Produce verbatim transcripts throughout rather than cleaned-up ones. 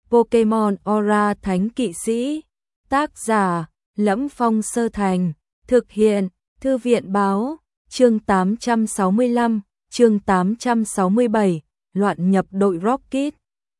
Pokemon Aura Thánh Kỵ Sĩ. Tác giả: Lẫm Phong Sơ Thành. Thực hiện: Thư viện báo. Chương tám trăm sáu mươi lăm, chương tám trăm sáu mươi bảy, loạn nhập đội Rocket.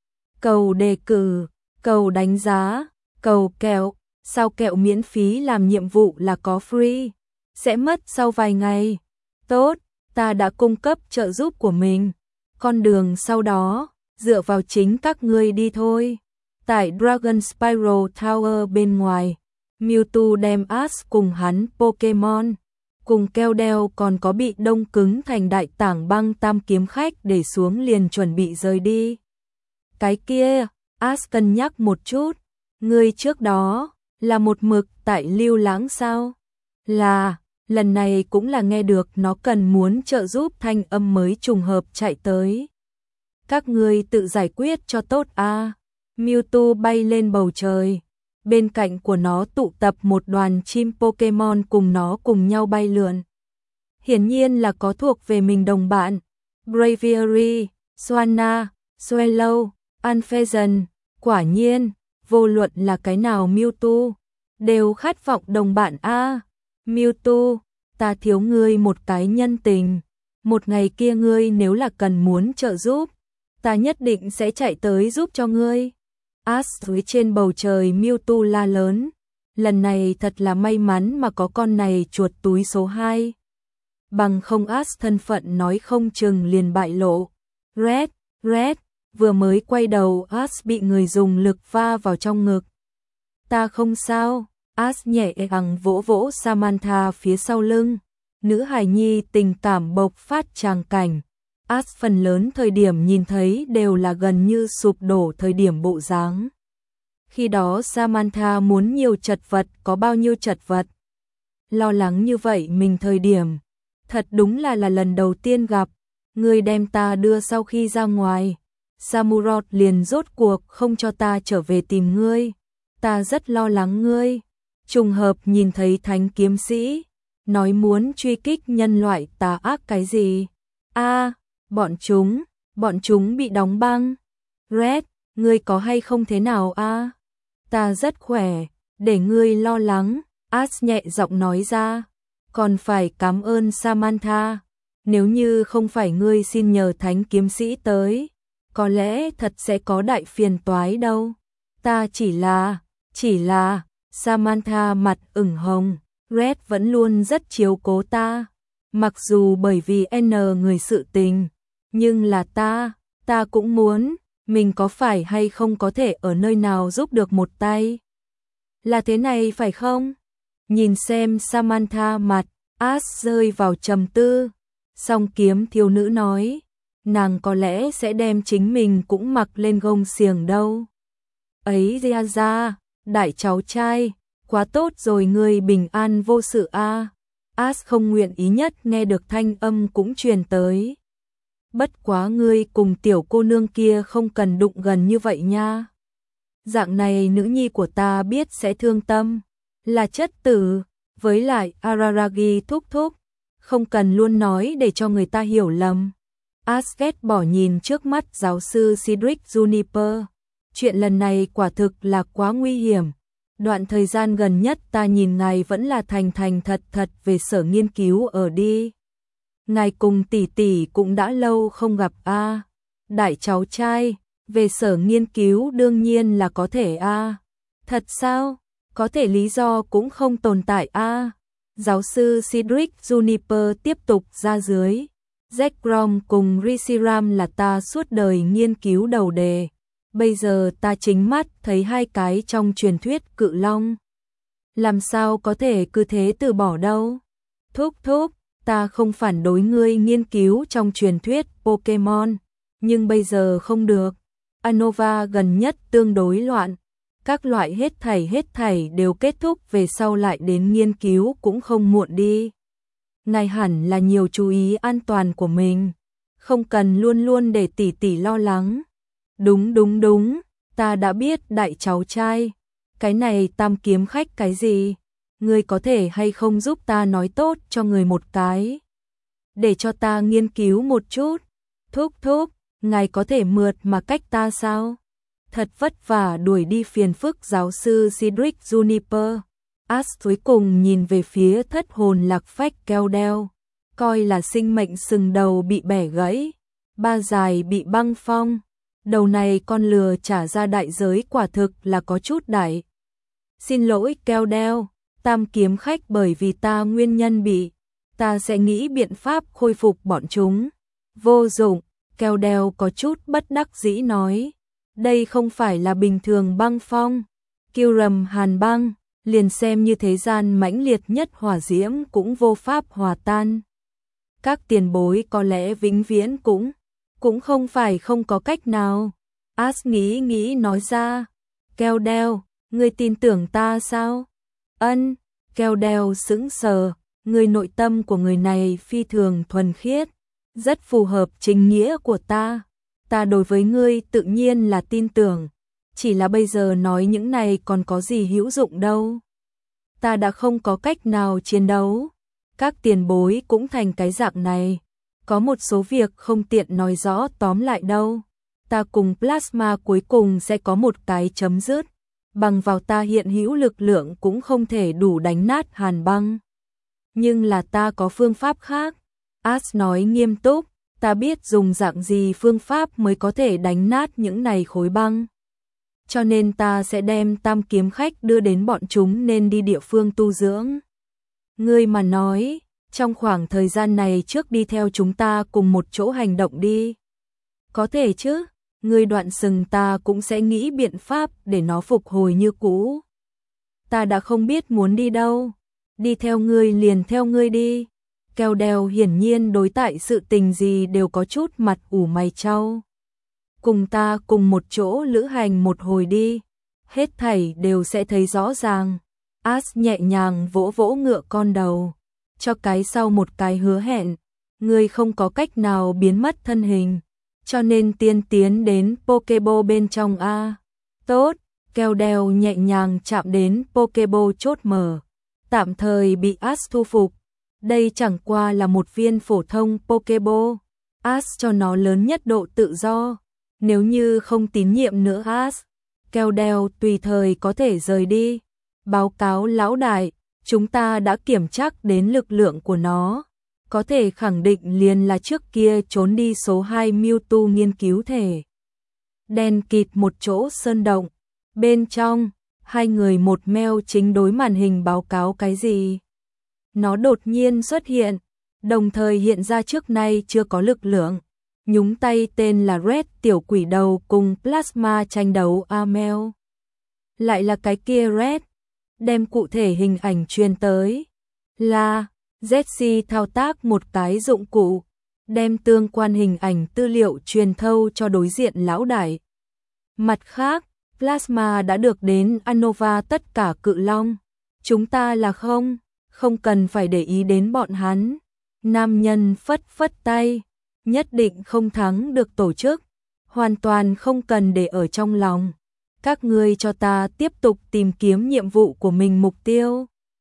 Cầu đề cử, cầu đánh giá, cầu kẹo. Sao kẹo miễn phí làm nhiệm vụ là có free? Sẽ mất sau vài ngày. Tốt, ta đã cung cấp trợ giúp của mình. Con đường sau đó, dựa vào chính các ngươi đi thôi. Tại Dragon Spiral Tower bên ngoài, Mewtwo đem Ash cùng hắn Pokemon, cùng keo đeo còn có bị đông cứng thành đại tảng băng tam kiếm khách để xuống liền chuẩn bị rời đi. Cái kia, Ash cân nhắc một chút, ngươi trước đó là một mực tại Lưu Lãng sao? Là, lần này cũng là nghe được nó cần muốn trợ giúp thanh âm mới trùng hợp chạy tới. Các ngươi tự giải quyết cho tốt a. À. Mewtwo bay lên bầu trời, bên cạnh của nó tụ tập một đoàn chim Pokemon cùng nó cùng nhau bay lượn. Hiển nhiên là có thuộc về mình đồng bạn. Braviary, Swanna, Swallow, Alphazan, quả nhiên, vô luận là cái nào Mewtwo, đều khát vọng đồng bạn a. À. Mewtwo, ta thiếu ngươi một cái nhân tình. Một ngày kia ngươi nếu là cần muốn trợ giúp, ta nhất định sẽ chạy tới giúp cho ngươi. Ash dưới trên bầu trời Mewtwo la lớn. Lần này thật là may mắn mà có con này chuột túi số hai. Bằng không Ash thân phận nói không chừng liền bại lộ. Red, Red, vừa mới quay đầu Ash bị người dùng lực va vào trong ngực. Ta không sao. Ash nhẹ nhàng vỗ vỗ Samantha phía sau lưng. Nữ hài nhi tình cảm bộc phát tràng cảnh. Ash phần lớn thời điểm nhìn thấy đều là gần như sụp đổ thời điểm bộ dáng. Khi đó Samantha muốn nhiều chật vật có bao nhiêu chật vật. Lo lắng như vậy mình thời điểm. Thật đúng là là lần đầu tiên gặp. Ngươi đem ta đưa sau khi ra ngoài. Samurott liền rốt cuộc không cho ta trở về tìm ngươi. Ta rất lo lắng ngươi. Trùng hợp nhìn thấy thánh kiếm sĩ. Nói muốn truy kích nhân loại tà ác cái gì. a à, bọn chúng, bọn chúng bị đóng băng. Red, ngươi có hay không thế nào a? À? Ta rất khỏe, để ngươi lo lắng. Ash nhẹ giọng nói ra. Còn phải cảm ơn Samantha. Nếu như không phải ngươi xin nhờ thánh kiếm sĩ tới, có lẽ thật sẽ có đại phiền toái đâu. Ta chỉ là, chỉ là, Samantha mặt ửng hồng. Red vẫn luôn rất chiếu cố ta. Mặc dù bởi vì N người sự tình, nhưng là ta, ta cũng muốn, mình có phải hay không có thể ở nơi nào giúp được một tay. Là thế này phải không? Nhìn xem Samantha mặt, Ash rơi vào trầm tư. Song kiếm thiếu nữ nói, nàng có lẽ sẽ đem chính mình cũng mặc lên gông xiềng đâu. Ấy ra ra, đại cháu trai, quá tốt rồi ngươi bình an vô sự a. À. Ash không nguyện ý nhất nghe được thanh âm cũng truyền tới. Bất quá ngươi cùng tiểu cô nương kia không cần đụng gần như vậy nha. Dạng này nữ nhi của ta biết sẽ thương tâm. Là chất tử, với lại Araragi thúc thúc. Không cần luôn nói để cho người ta hiểu lầm. Ash ghét bỏ nhìn trước mắt giáo sư Cedric Juniper. Chuyện lần này quả thực là quá nguy hiểm. Đoạn thời gian gần nhất ta nhìn ngài vẫn là thành thành thật thật về sở nghiên cứu ở đi. Ngài cùng tỷ tỷ cũng đã lâu không gặp a. À. Đại cháu trai, về sở nghiên cứu đương nhiên là có thể a. À. Thật sao? Có thể lý do cũng không tồn tại a. À. Giáo sư Cedric Juniper tiếp tục ra dưới. Zekrom cùng Reshiram là ta suốt đời nghiên cứu đầu đề. Bây giờ ta chính mắt thấy hai cái trong truyền thuyết cự long. Làm sao có thể cứ thế từ bỏ đâu? Thúc thúc, ta không phản đối ngươi nghiên cứu trong truyền thuyết Pokemon, nhưng bây giờ không được. Unova gần nhất tương đối loạn. Các loại hết thảy hết thảy đều kết thúc về sau lại đến nghiên cứu cũng không muộn đi. Ngài hẳn là nhiều chú ý an toàn của mình. Không cần luôn luôn để tỷ tỷ lo lắng. Đúng đúng đúng, ta đã biết đại cháu trai. Cái này tam kiếm khách cái gì? Ngươi có thể hay không giúp ta nói tốt cho người một cái? Để cho ta nghiên cứu một chút. Thúc thúc, ngài có thể mượt mà cách ta sao? thật vất vả đuổi đi phiền phức giáo sư Cedric Juniper. Ash cuối cùng nhìn về phía thất hồn lạc phách Keldeo, coi là sinh mệnh sừng đầu bị bẻ gãy, ba dài bị băng phong. Đầu này con lừa trả ra đại giới quả thực là có chút đại. Xin lỗi Keldeo, tam kiếm khách, bởi vì ta nguyên nhân bị, ta sẽ nghĩ biện pháp khôi phục bọn chúng. Vô dụng, Keldeo có chút bất đắc dĩ nói. Đây không phải là bình thường băng phong. Kiêu hàn băng, liền xem như thế gian mãnh liệt nhất hỏa diễm cũng vô pháp hòa tan. Các tiền bối có lẽ vĩnh viễn cũng, cũng không phải không có cách nào. Ash nghĩ nghĩ nói ra. Keldeo, ngươi tin tưởng ta sao? Ân, Keldeo sững sờ, người nội tâm của người này phi thường thuần khiết, rất phù hợp chính nghĩa của ta. Ta đối với ngươi tự nhiên là tin tưởng, chỉ là bây giờ nói những này còn có gì hữu dụng đâu. Ta đã không có cách nào chiến đấu, các tiền bối cũng thành cái dạng này, có một số việc không tiện nói rõ tóm lại đâu. Ta cùng Plasma cuối cùng sẽ có một cái chấm dứt, bằng vào ta hiện hữu lực lượng cũng không thể đủ đánh nát hàn băng. Nhưng là ta có phương pháp khác. Ash nói nghiêm túc, ta biết dùng dạng gì phương pháp mới có thể đánh nát những này khối băng. Cho nên ta sẽ đem tam kiếm khách đưa đến bọn chúng nên đi địa phương tu dưỡng. Ngươi mà nói, trong khoảng thời gian này trước đi theo chúng ta cùng một chỗ hành động đi. Có thể chứ, ngươi đoạn sừng ta cũng sẽ nghĩ biện pháp để nó phục hồi như cũ. Ta đã không biết muốn đi đâu, đi theo ngươi liền theo ngươi đi. Keldeo hiển nhiên đối tại sự tình gì đều có chút mặt ủ mày chau. Cùng ta cùng một chỗ lữ hành một hồi đi, hết thảy đều sẽ thấy rõ ràng. Ash nhẹ nhàng vỗ vỗ ngựa con đầu, cho cái sau một cái hứa hẹn. Ngươi không có cách nào biến mất thân hình, cho nên tiên tiến đến Pokeball bên trong a. Tốt, Keldeo nhẹ nhàng chạm đến Pokeball chốt mở, tạm thời bị Ash thu phục. Đây chẳng qua là một viên phổ thông Pokeball. Ash cho nó lớn nhất độ tự do. Nếu như không tín nhiệm nữa Ash, Keldeo tùy thời có thể rời đi. Báo cáo lão đại, chúng ta đã kiểm tra đến lực lượng của nó. Có thể khẳng định liền là trước kia trốn đi số hai Mewtwo nghiên cứu thể. Đen kịt một chỗ sơn động. Bên trong, hai người một meo chính đối màn hình báo cáo cái gì. Nó đột nhiên xuất hiện, đồng thời hiện ra trước nay chưa có lực lượng. Nhúng tay tên là Red tiểu quỷ đầu cùng Plasma tranh đấu Amel. Lại là cái kia Red, đem cụ thể hình ảnh truyền tới. Là, Jessie thao tác một cái dụng cụ, đem tương quan hình ảnh tư liệu truyền thâu cho đối diện lão đại. Mặt khác, Plasma đã được đến Unova tất cả cự long. Chúng ta là không, không cần phải để ý đến bọn hắn. Nam nhân phất phất tay, nhất định không thắng được tổ chức, hoàn toàn không cần để ở trong lòng. Các ngươi cho ta tiếp tục tìm kiếm nhiệm vụ của mình. Mục tiêu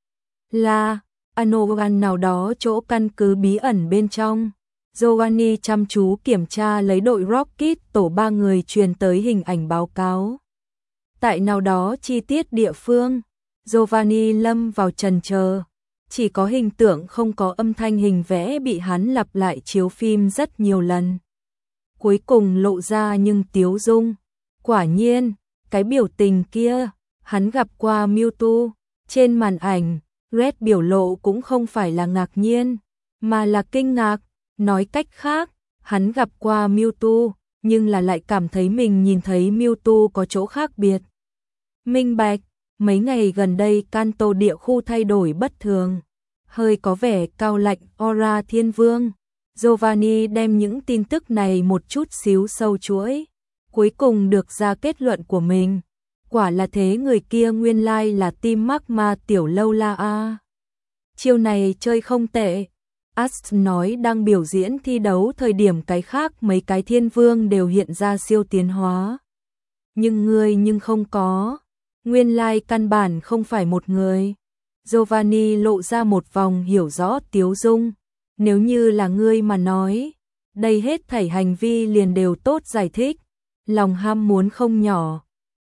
là Anogan nào đó chỗ căn cứ bí ẩn bên trong. Giovanni chăm chú kiểm tra lấy đội Rocket tổ ba người truyền tới hình ảnh báo cáo. Tại nào đó chi tiết địa phương, Giovanni lâm vào chần chờ. Chỉ có hình tượng không có âm thanh, hình vẽ bị hắn lặp lại chiếu phim rất nhiều lần. Cuối cùng lộ ra nhưng tiếu dung. Quả nhiên, cái biểu tình kia, hắn gặp qua Mewtwo. Trên màn ảnh, Red biểu lộ cũng không phải là ngạc nhiên, mà là kinh ngạc. Nói cách khác, hắn gặp qua Mewtwo, nhưng là lại cảm thấy mình nhìn thấy Mewtwo có chỗ khác biệt. Minh bạch, mấy ngày gần đây Kanto địa khu thay đổi bất thường, hơi có vẻ cao lạnh aura thiên vương. Giovanni đem những tin tức này một chút xíu sâu chuỗi, cuối cùng được ra kết luận của mình. Quả là thế, người kia nguyên lai là Team Magma tiểu lâu la a. Chiêu này chơi không tệ. Ash nói đang biểu diễn thi đấu thời điểm cái khác mấy cái thiên vương đều hiện ra siêu tiến hóa. Nhưng ngươi nhưng không có. Nguyên lai căn bản không phải một người. Giovanni lộ ra một vòng hiểu rõ tiếu dung. Nếu như là ngươi mà nói, đây hết thảy hành vi liền đều tốt giải thích. Lòng ham muốn không nhỏ.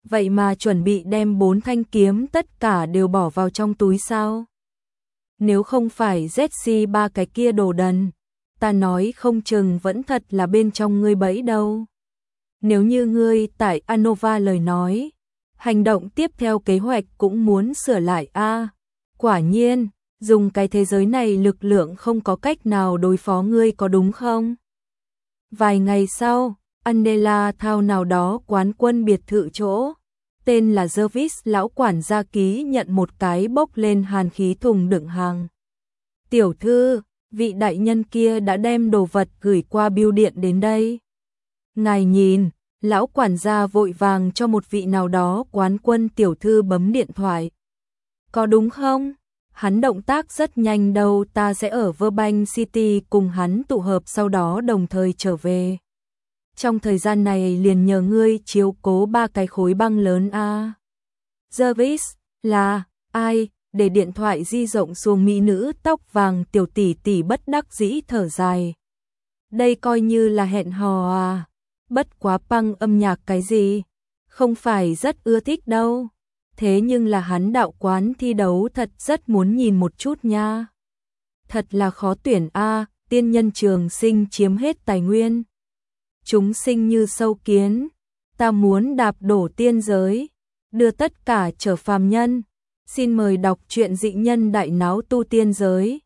vậy mà chuẩn bị đem bốn thanh kiếm tất cả đều bỏ vào trong túi sao? Nếu không phải Jessie ba cái kia đồ đần, ta nói không chừng vẫn thật là bên trong ngươi bẫy đâu. Nếu như ngươi tại Anova lời nói, hành động tiếp theo kế hoạch cũng muốn sửa lại a. Quả nhiên, dùng cái thế giới này lực lượng không có cách nào đối phó ngươi có đúng không? Vài ngày sau, Andela Thao nào đó quán quân biệt thự chỗ, tên là Jervis lão quản gia ký nhận một cái bốc lên hàn khí thùng đựng hàng. Tiểu thư, vị đại nhân kia đã đem đồ vật gửi qua bưu điện đến đây. Ngài nhìn, lão quản gia vội vàng cho một vị nào đó quán quân tiểu thư bấm điện thoại. Có đúng không? Hắn động tác rất nhanh đâu, ta sẽ ở Verbank City cùng hắn tụ hợp sau đó đồng thời trở về. Trong thời gian này liền nhờ ngươi chiếu cố ba cái khối băng lớn a. À. Jervis, là, ai? Để điện thoại di rộng xuống mỹ nữ tóc vàng tiểu tỷ tỷ bất đắc dĩ thở dài. Đây coi như là hẹn hò à? Bất quá băng âm nhạc cái gì? Không phải rất ưa thích đâu. Thế nhưng là hắn đạo quán thi đấu thật rất muốn nhìn một chút nha. Thật là khó tuyển a, à, tiên nhân trường sinh chiếm hết tài nguyên. Chúng sinh như sâu kiến, ta muốn đạp đổ tiên giới, đưa tất cả trở phàm nhân. Xin mời đọc truyện Dị Nhân Đại Náo Tu Tiên Giới.